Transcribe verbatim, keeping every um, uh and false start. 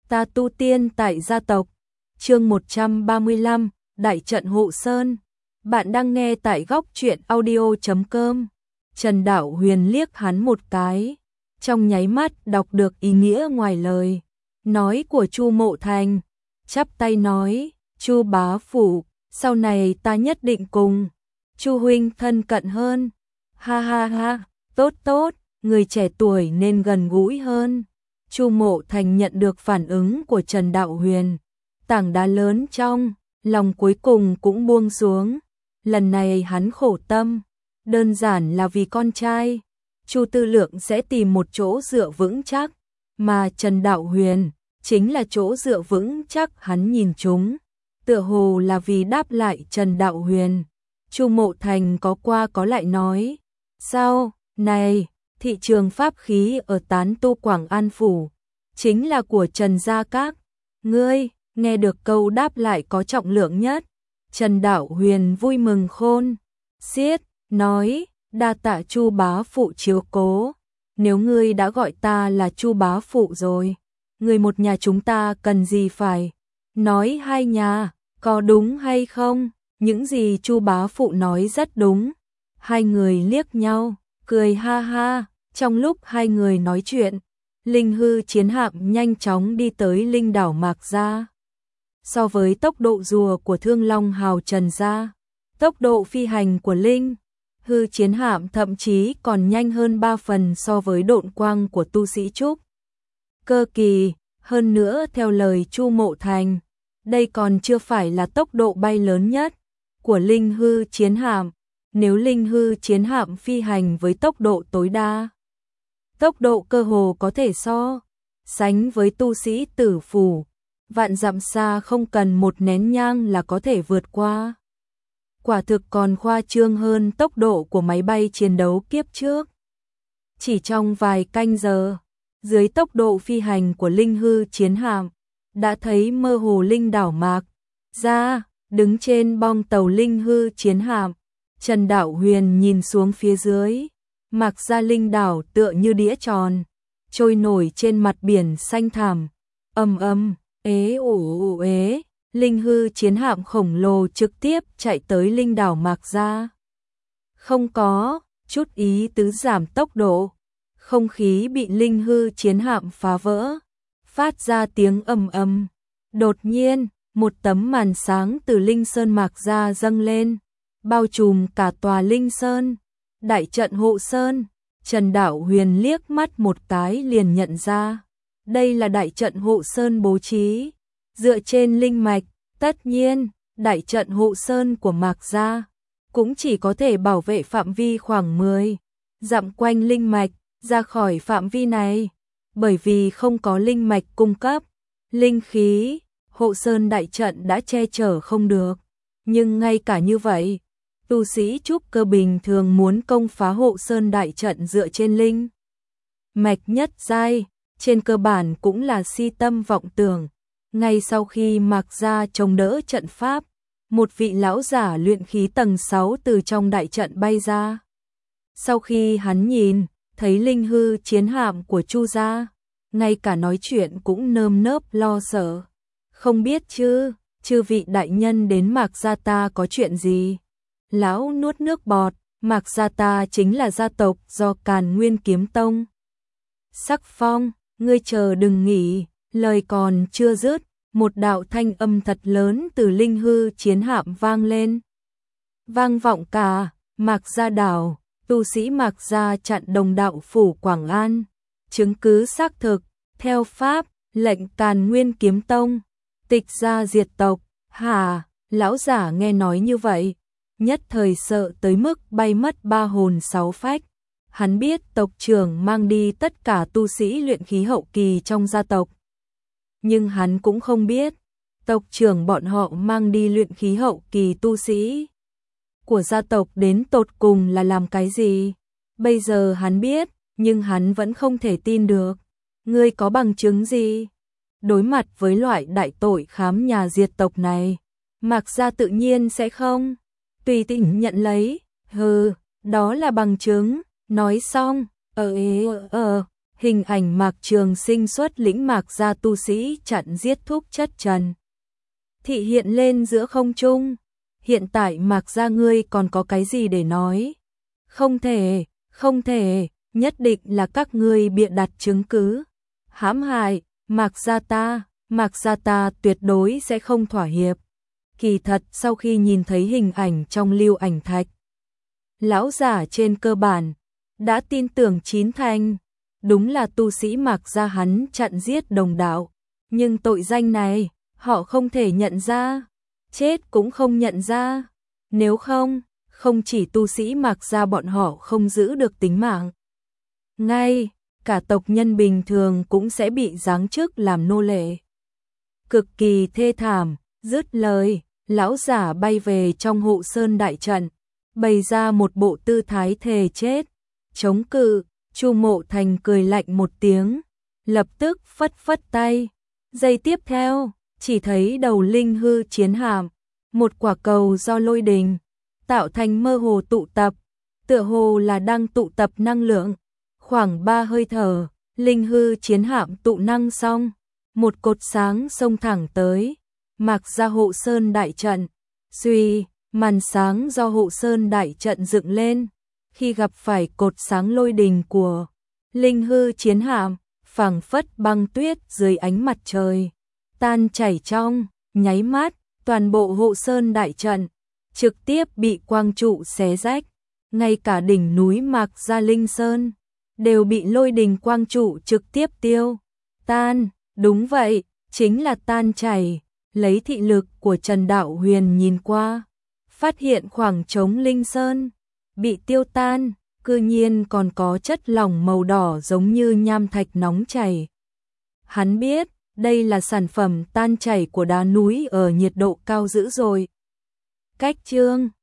Ta tu tiên tại gia tộc. Chương một trăm ba mươi lăm, Đại trận Hộ Sơn. Bạn đang nghe tại góc truyện audio chấm com. Trần Đạo Huyền liếc hắn một cái, trong nháy mắt đọc được ý nghĩa ngoài lời nói của Chu Mộ Thành, chắp tay nói: "Chu bá phụ, sau này ta nhất định cùng Chu huynh thân cận hơn." Ha ha ha, tốt tốt, người trẻ tuổi nên gần gũi hơn. Chu Mộ Thành nhận được phản ứng của Trần Đạo Huyền, tảng đá lớn trong lòng cuối cùng cũng buông xuống. Lần này hắn khổ tâm, đơn giản là vì con trai. Chu Tư Lượng sẽ tìm một chỗ dựa vững chắc, mà Trần Đạo Huyền chính là chỗ dựa vững chắc hắn nhìn chúng. Tựa hồ là vì đáp lại Trần Đạo Huyền, Chu Mộ Thành có qua có lại nói: "Sao, này, thị trường pháp khí ở Tán Tu Quảng An Phủ chính là của Trần gia các ngươi." Nghe được câu đáp lại có trọng lượng nhất, Trần Đạo Huyền vui mừng khôn xiết, nói: "Đa tạ Chu bá phụ chiếu cố, nếu ngươi đã gọi ta là Chu bá phụ rồi, người một nhà chúng ta cần gì phải nói hai nhà, có đúng hay không?" Những gì Chu bá phụ nói rất đúng. Hai người liếc nhau, cười ha ha. Trong lúc hai người nói chuyện, Linh hư chiến hạm nhanh chóng đi tới Linh đảo Mạc Gia. So với tốc độ rùa của Thương Long Hào Trần gia, tốc độ phi hành của Linh hư chiến hạm thậm chí còn nhanh hơn ba phần so với độn quang của tu sĩ trúc cơ kỳ. Hơn nữa, theo lời Chu Mộ Thành, đây còn chưa phải là tốc độ bay lớn nhất của Linh hư chiến hạm. Nếu Linh hư chiến hạm phi hành với tốc độ tối đa, tốc độ cơ hồ có thể so sánh với tu sĩ Tử Phủ, vạn dặm xa không cần một nén nhang là có thể vượt qua. Quả thực còn khoa trương hơn tốc độ của máy bay chiến đấu kiếp trước. Chỉ trong vài canh giờ, dưới tốc độ phi hành của Linh hư chiến hạm, đã thấy mơ hồ Linh đảo Mạc Gia. Đứng trên bong tàu Linh hư chiến hạm, Trần Đạo Huyền nhìn xuống phía dưới. Mạc Gia Linh đảo tựa như đĩa tròn, trôi nổi trên mặt biển xanh thẳm. Ầm ầm, ế ủ ủ ế, Linh hư chiến hạm khổng lồ trực tiếp chạy tới Linh đảo Mạc Gia. Không có chút ý tứ giảm tốc độ, không khí bị Linh hư chiến hạm phá vỡ, phát ra tiếng ầm ầm. Đột nhiên, một tấm màn sáng từ Linh Sơn Mạc Gia dâng lên, bao trùm cả tòa Linh Sơn. Đại trận Hộ Sơn. Trần Đạo Huyền liếc mắt một cái liền nhận ra, đây là đại trận Hộ Sơn bố trí dựa trên linh mạch. Tất nhiên, đại trận Hộ Sơn của Mạc Gia cũng chỉ có thể bảo vệ phạm vi khoảng mười dặm quanh linh mạch. Ra khỏi phạm vi này, bởi vì không có linh mạch cung cấp linh khí, Hộ Sơn đại trận đã che chở không được. Nhưng ngay cả như vậy, tu sĩ trúc cơ bình thường muốn công phá Hộ Sơn đại trận dựa trên linh mạch nhất giai, trên cơ bản cũng là si tâm vọng tưởng. Ngay sau khi Mạc Gia chống đỡ trận pháp, một vị lão giả luyện khí tầng sáu từ trong đại trận bay ra. Sau khi hắn nhìn thấy linh hư chiến hạm của Chu gia, ngay cả nói chuyện cũng nơm nớp lo sợ. "Không biết chứ, chư vị đại nhân đến Mạc Gia ta có chuyện gì?" Lão nuốt nước bọt. Mạc Gia ta chính là gia tộc do Càn Nguyên Kiếm Tông sắc phong. Ngươi chờ đừng nghỉ. Lời còn chưa dứt, một đạo thanh âm thật lớn từ linh hư chiến hạm vang lên, vang vọng cả Mạc Gia đảo. Tu sĩ Mạc Gia chặn Đồng Đạo Phủ Quảng An, chứng cứ xác thực, theo pháp lệnh Càn Nguyên Kiếm Tông tịch gia diệt tộc. Hả? Lão giả nghe nói như vậy, nhất thời sợ tới mức bay mất ba hồn sáu phách. Hắn biết tộc trưởng mang đi tất cả tu sĩ luyện khí hậu kỳ trong gia tộc, nhưng hắn cũng không biết tộc trưởng bọn họ mang đi luyện khí hậu kỳ tu sĩ của gia tộc đến tột cùng là làm cái gì. Bây giờ hắn biết, nhưng hắn vẫn không thể tin được. Ngươi có bằng chứng gì? Đối mặt với loại đại tội khám nhà diệt tộc này, Mạc Gia tự nhiên sẽ không tùy tiện nhận lấy. Hừ, đó là bằng chứng. Nói xong, ờ ế ờ, hình ảnh Mạc Trường Sinh xuất lĩnh Mạc gia tu sĩ chặn giết thúc chất Trần Thị hiện lên giữa không trung. Hiện tại Mạc gia ngươi còn có cái gì để nói? Không thể, không thể, nhất định là các ngươi bịa đặt chứng cứ. Hãm hại, Mạc gia ta, Mạc gia ta tuyệt đối sẽ không thỏa hiệp. Kỳ thật sau khi nhìn thấy hình ảnh trong lưu ảnh thạch, lão giả trên cơ bản đã tin tưởng chín thành, đúng là tu sĩ Mạc gia hắn chặn giết đồng đạo, nhưng tội danh này họ không thể nhận ra, chết cũng không nhận ra, nếu không, không chỉ tu sĩ Mạc gia bọn họ không giữ được tính mạng, ngay cả tộc nhân bình thường cũng sẽ bị giáng chức làm nô lệ. Cực kỳ thê thảm, dứt lời, lão giả bay về trong hộ sơn đại trận, bày ra một bộ tư thái thề chết, chống cự. Chu Mộ Thành cười lạnh một tiếng, lập tức phất phất tay. Giây tiếp theo, chỉ thấy đầu linh hư chiến hạm, một quả cầu do lôi đình tạo thành mơ hồ tụ tập, tựa hồ là đang tụ tập năng lượng. Khoảng ba hơi thở, linh hư chiến hạm tụ năng xong, một cột sáng xông thẳng tới Mạc gia hộ sơn đại trận. Suy, màn sáng do hộ sơn đại trận dựng lên, khi gặp phải cột sáng lôi đình của linh hư chiến hạm, phảng phất băng tuyết dưới ánh mặt trời, tan chảy trong nháy mắt, toàn bộ hộ sơn đại trận trực tiếp bị quang trụ xé rách, ngay cả đỉnh núi Mạc gia linh sơn đều bị lôi đình quang trụ trực tiếp tiêu tan. Đúng vậy, chính là tan chảy. Lấy thị lực của Trần Đạo Huyền nhìn qua, phát hiện khoảng trống linh sơn bị tiêu tan, cư nhiên còn có chất lỏng màu đỏ giống như nham thạch nóng chảy. Hắn biết, đây là sản phẩm tan chảy của đá núi ở nhiệt độ cao dữ rồi. Cách chương